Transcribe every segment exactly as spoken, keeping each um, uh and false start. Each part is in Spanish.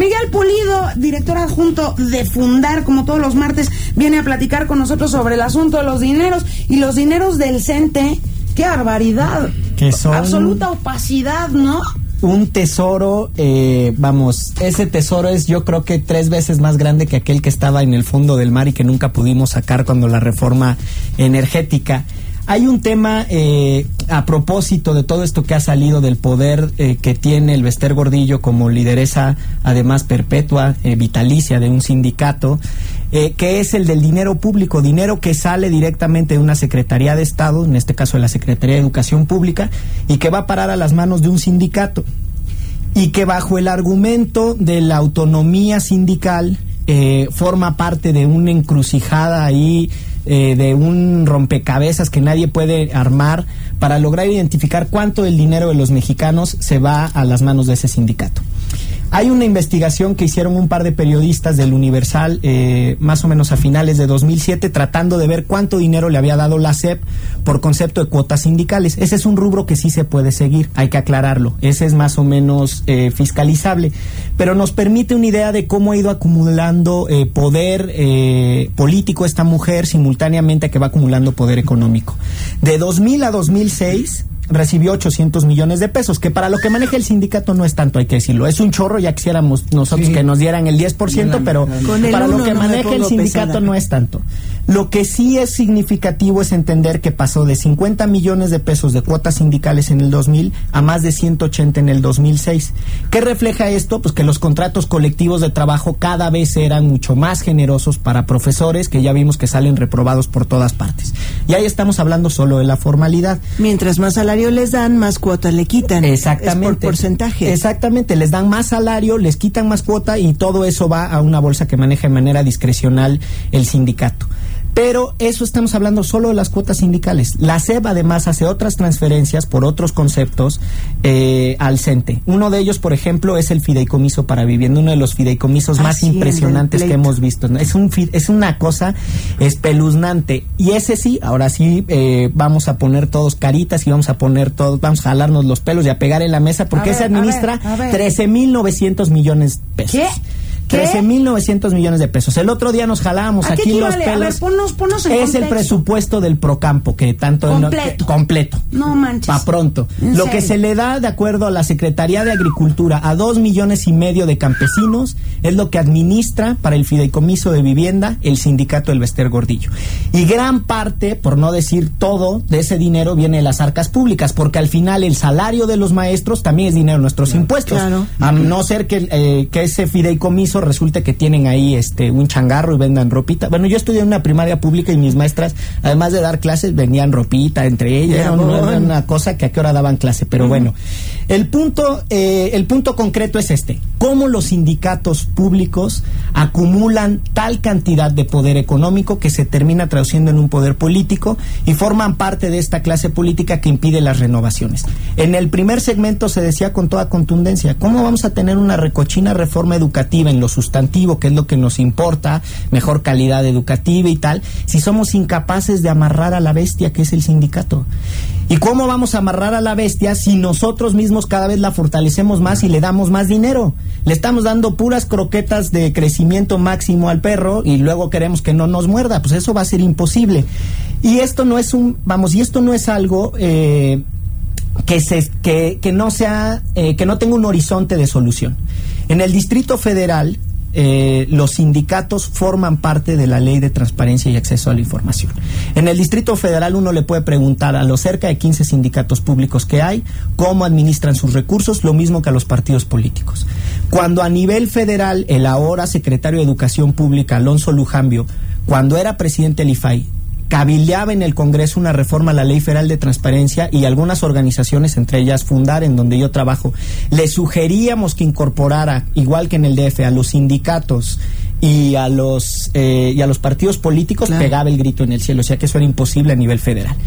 Miguel Pulido, director adjunto de Fundar, como todos los martes, viene a platicar con nosotros sobre el asunto de los dineros y los dineros del CENTE. ¡Qué barbaridad! Que son absoluta opacidad, ¿no? Un tesoro, eh, vamos, ese tesoro es yo creo que tres veces más grande que aquel que estaba en el fondo del mar y que nunca pudimos sacar cuando la reforma energética. Hay un tema eh, a propósito de todo esto que ha salido del poder eh, que tiene el Bester Gordillo como lideresa, además perpetua, eh, vitalicia de un sindicato, eh, que es el del dinero público, dinero que sale directamente de una Secretaría de Estado, en este caso de la Secretaría de Educación Pública, y que va a parar a las manos de un sindicato. Y que bajo el argumento de la autonomía sindical eh, forma parte de una encrucijada ahí, Eh, de un rompecabezas que nadie puede armar para lograr identificar cuánto del dinero de los mexicanos se va a las manos de ese sindicato. Hay una investigación que hicieron un par de periodistas del Universal, eh, más o menos a finales de dos mil siete, tratando de ver cuánto dinero le había dado la S E P por concepto de cuotas sindicales. Ese es un rubro que sí se puede seguir, hay que aclararlo. Ese es más o menos eh, fiscalizable, pero nos permite una idea de cómo ha ido acumulando eh, poder eh, político esta mujer simultáneamente a que va acumulando poder económico. De dos mil a dos mil seis... recibió ochocientos millones de pesos, que para lo que maneja el sindicato no es tanto, hay que decirlo. Es un chorro, ya quisiéramos nosotros sí. que nos dieran el diez por ciento, no, pero para lo que no maneja el sindicato pesada. No es tanto. Lo que sí es significativo es entender que pasó de cincuenta millones de pesos de cuotas sindicales en el dos mil a más de ciento ochenta en el dos mil seis. ¿Qué refleja esto? Pues que los contratos colectivos de trabajo cada vez eran mucho más generosos para profesores, que ya vimos que salen reprobados por todas partes. Y ahí estamos hablando solo de la formalidad. Mientras más salario les dan, más cuotas le quitan. Exactamente. Es por porcentaje. Exactamente, les dan más salario, les quitan más cuota y todo eso va a una bolsa que maneja de manera discrecional el sindicato. Pero eso estamos hablando solo de las cuotas sindicales. La S E P además hace otras transferencias por otros conceptos eh, al CENTE. Uno de ellos, por ejemplo, es el fideicomiso para vivienda, uno de los fideicomisos ah, más sí, impresionantes que hemos visto. Es un es una cosa espeluznante. Y ese sí, ahora sí eh, vamos a poner todos caritas y vamos a poner todos, vamos a jalarnos los pelos y a pegar en la mesa porque se administra trece mil novecientos millones de pesos. ¿Qué? trece mil novecientos millones de pesos. El otro día nos jalábamos aquí los pelos. A ver, ponnos, ponnos en es contexto. El presupuesto del Procampo, que tanto... Completo. No, que, completo. No manches. Pa' pronto. Lo serio? Que se le da, de acuerdo a la Secretaría de Agricultura, a dos millones y medio de campesinos, es lo que administra para el fideicomiso de vivienda el sindicato del Bester Gordillo. Y gran parte, por no decir todo, de ese dinero viene de las arcas públicas, porque al final el salario de los maestros también es dinero de nuestros claro, impuestos. Claro. A no ser que, eh, que ese fideicomiso resulte que tienen ahí este un changarro y vendan ropita. Bueno, yo estudié en una primaria pública y mis maestras, además de dar clases, vendían ropita entre ellas. Era una, una, una cosa que a qué hora daban clase. Pero uh-huh. bueno, el punto, eh, el punto concreto es este. ¿Cómo los sindicatos públicos acumulan tal cantidad de poder económico que se termina traduciendo en un poder político y forman parte de esta clase política que impide las renovaciones? En el primer segmento se decía con toda contundencia, ¿cómo vamos a tener una recochina reforma educativa en los sustantivo, que es lo que nos importa, mejor calidad educativa y tal, si somos incapaces de amarrar a la bestia que es el sindicato? ¿Y cómo vamos a amarrar a la bestia si nosotros mismos cada vez la fortalecemos más y le damos más dinero? Le estamos dando puras croquetas de crecimiento máximo al perro y luego queremos que no nos muerda. Pues eso va a ser imposible. Y esto no es un, vamos, y esto no es algo eh, que se, que, que no sea, eh, que no tenga un horizonte de solución. En el Distrito Federal, Eh, los sindicatos forman parte de la Ley de Transparencia y Acceso a la Información. En el Distrito Federal uno le puede preguntar a los cerca de quince sindicatos públicos que hay cómo administran sus recursos, lo mismo que a los partidos políticos. Cuando a nivel federal el ahora secretario de Educación Pública, Alonso Lujambio, cuando era presidente del I F A I, cabildeaba en el Congreso una reforma a la Ley Federal de Transparencia y algunas organizaciones, entre ellas Fundar, en donde yo trabajo, le sugeríamos que incorporara, igual que en el D F, a los sindicatos y a los eh, y a los partidos políticos, claro. Pegaba el grito en el cielo, o sea que eso era imposible a nivel federal.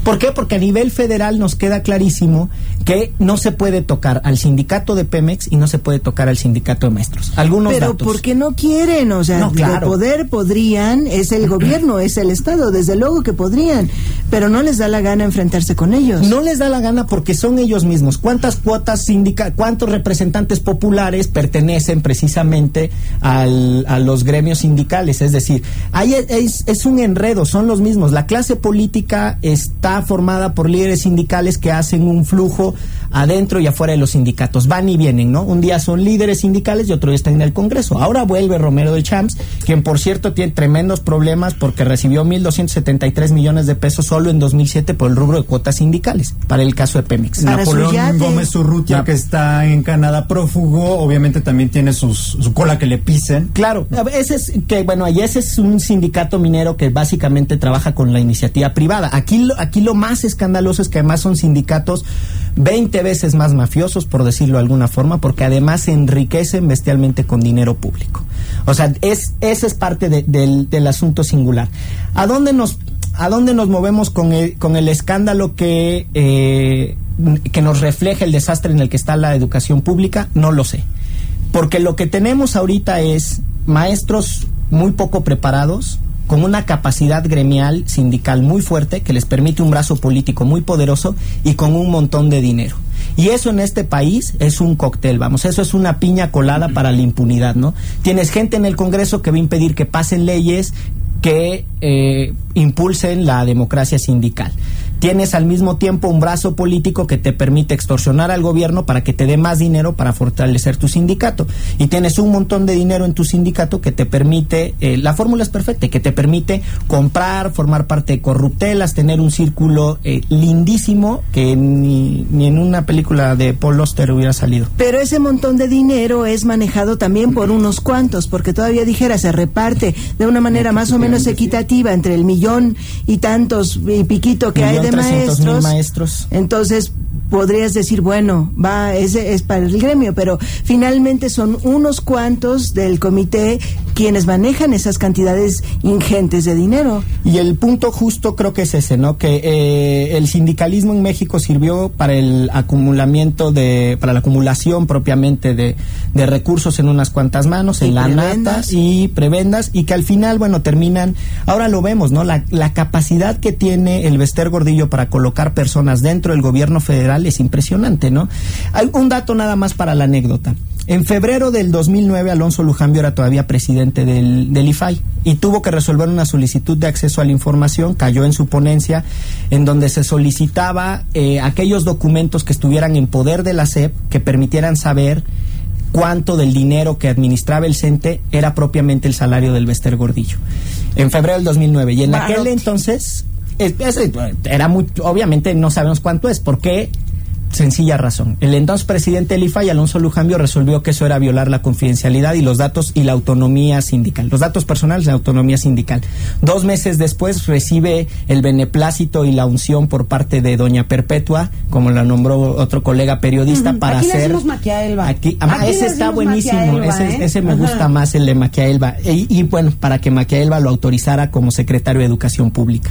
¿Por qué? Porque a nivel federal nos queda clarísimo que no se puede tocar al sindicato de Pemex y no se puede tocar al sindicato de maestros. Algunos Pero datos. porque no quieren, o sea, no, claro. de poder podrían, es el gobierno, es el Estado, desde luego que podrían, pero no les da la gana enfrentarse con ellos. No les da la gana porque son ellos mismos. ¿Cuántas cuotas sindica, cuántos representantes populares pertenecen precisamente al, a los gremios sindicales? Es decir, ahí es, es un enredo, son los mismos. La clase política está formada por líderes sindicales que hacen un flujo adentro y afuera de los sindicatos, van y vienen, ¿no? Un día son líderes sindicales y otro día están en el Congreso. Ahora vuelve Romero de Champs, quien por cierto tiene tremendos problemas porque recibió mil doscientos setenta y tres millones de pesos solo en dos mil siete por el rubro de cuotas sindicales, para el caso de Pemex. Para Napoleón Gómez Urrutia, no. que está en Canadá prófugo, obviamente también tiene sus, su cola que le pisen. Claro, ese es que bueno, y ese es un sindicato minero que básicamente trabaja con la iniciativa privada. Aquí, aquí lo más escandaloso es que además son sindicatos veinte veces más mafiosos, por decirlo de alguna forma, porque además se enriquecen bestialmente con dinero público. O sea, es ese es parte de, del, del asunto singular. ¿A dónde nos a dónde nos movemos con el, con el escándalo que eh, que nos refleja el desastre en el que está la educación pública? No lo sé. Porque lo que tenemos ahorita es maestros muy poco preparados, con una capacidad gremial sindical muy fuerte que les permite un brazo político muy poderoso y con un montón de dinero. Y eso en este país es un cóctel, vamos, eso es una piña colada para la impunidad, ¿no? Tienes gente en el Congreso que va a impedir que pasen leyes que eh, impulsen la democracia sindical. Tienes al mismo tiempo un brazo político que te permite extorsionar al gobierno para que te dé más dinero para fortalecer tu sindicato. Y tienes un montón de dinero en tu sindicato que te permite, eh, la fórmula es perfecta, que te permite comprar, formar parte de corruptelas, tener un círculo eh, lindísimo que ni, ni en una película de Paul Auster hubiera salido. Pero ese montón de dinero es manejado también por unos cuantos, porque todavía dijera, se reparte de una manera más o menos equitativa entre el millón y tantos y piquito que hay de maestros, maestros. Entonces podrías decir, bueno, va, ese es para el gremio, pero finalmente son unos cuantos del comité quienes manejan esas cantidades ingentes de dinero. Y el punto justo creo que es ese, ¿no? Que eh, el sindicalismo en México sirvió para el acumulamiento de, para la acumulación propiamente de, de recursos en unas cuantas manos, en la nata y prebendas, y que al final, bueno, terminan, ahora lo vemos, ¿no? La, la capacidad que tiene el Bester Gordillo para colocar personas dentro del gobierno federal es impresionante, ¿no? Hay un dato nada más para la anécdota. En febrero del dos mil nueve, Alonso Lujambio era todavía presidente del, del I F A I y tuvo que resolver una solicitud de acceso a la información, cayó en su ponencia, en donde se solicitaba eh, aquellos documentos que estuvieran en poder de la S E P que permitieran saber cuánto del dinero que administraba el CENTE era propiamente el salario del Bester Gordillo. En febrero del dos mil nueve. Y en Barote. aquel entonces, es, es, era muy, obviamente no sabemos cuánto es, porque sencilla razón. El entonces presidente del I F A I, Alonso Lujambio, resolvió que eso era violar la confidencialidad y los datos y la autonomía sindical. Los datos personales y la autonomía sindical. Dos meses después recibe el beneplácito y la unción por parte de doña Perpetua, como la nombró otro colega periodista, uh-huh. para aquí hacer... Aquí le decimos Maquiaelba. Aquí, aquí ese está buenísimo. Ese, ¿eh? ese me uh-huh. gusta más, el de Maquiaelba. Y, y bueno, para que Maquiaelba lo autorizara como secretario de Educación Pública.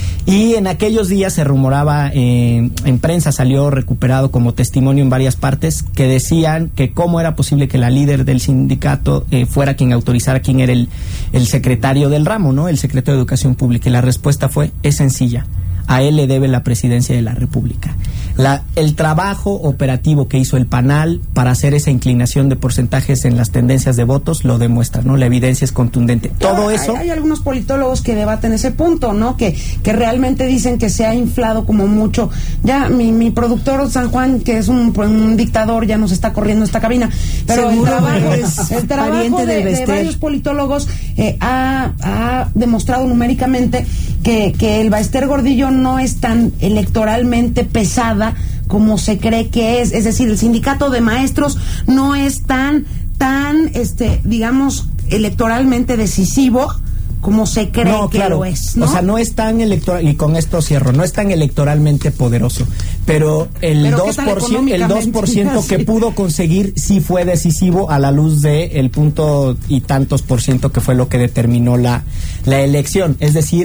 Y en aquellos días se rumoraba, eh, en prensa salió recuperado como testimonio en varias partes, que decían que cómo era posible que la líder del sindicato eh, fuera quien autorizara quién era el, el secretario del ramo, ¿no? El secretario de Educación Pública. Y la respuesta fue, es sencilla. A él le debe la presidencia de la República. La, el trabajo operativo que hizo el PANAL para hacer esa inclinación de porcentajes en las tendencias de votos lo demuestra, ¿no? La evidencia es contundente. Todo hay, eso... Hay algunos politólogos que debaten ese punto, ¿no? Que, que realmente dicen que se ha inflado como mucho. Ya mi, mi productor San Juan, que es un, un dictador, ya nos está corriendo esta cabina. Pero el trabajo, es el trabajo de, de varios politólogos eh, ha, ha demostrado numéricamente que, que el Bester Gordillo no es tan electoralmente pesada como se cree que es. Es decir, el sindicato de maestros no es tan, tan, este, digamos, electoralmente decisivo como se cree no, que claro. lo es, ¿no? O sea, no es tan electoral, y con esto cierro, no es tan electoralmente poderoso, pero el pero dos por ciento, el dos por ciento que pudo conseguir sí fue decisivo a la luz de el punto y tantos por ciento que fue lo que determinó la, la elección. Es decir,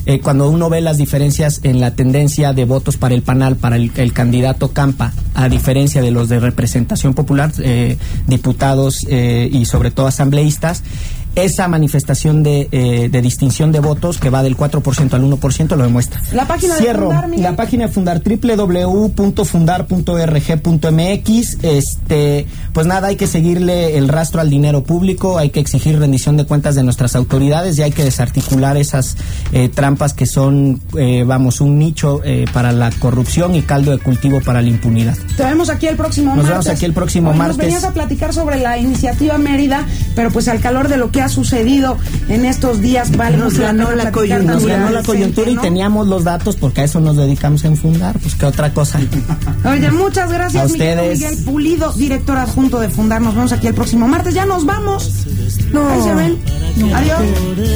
eh, cuando uno ve las diferencias en la tendencia de votos para el panal, para el, el candidato Campa, a diferencia de los de representación popular, eh, diputados eh, y sobre todo asambleístas, esa manifestación de, eh, de distinción de votos que va del cuatro por ciento al uno por ciento lo demuestra. La página Cierro, de Fundar, Miguel. La página de Fundar, doble u doble u doble u punto fundar punto org punto m x. Este, pues nada, hay que seguirle el rastro al dinero público, hay que exigir rendición de cuentas de nuestras autoridades y hay que desarticular esas eh, trampas que son, eh, vamos, un nicho eh, para la corrupción y caldo de cultivo para la impunidad. Te vemos aquí el próximo Nos martes. vemos aquí el próximo Hoy martes. Nos venías a platicar sobre la iniciativa Mérida, pero pues al calor de lo que ha sucedido en estos días, vale, Nos ganó la coyuntura. Nos ganó la coyuntura y teníamos los datos porque a eso nos dedicamos en Fundar, pues qué otra cosa. Oye, muchas gracias, a Miguel, ustedes. Miguel Pulido, director adjunto de Fundar. Nos vemos aquí el próximo martes. Ya nos vamos. No. Ahí se ven. Adiós.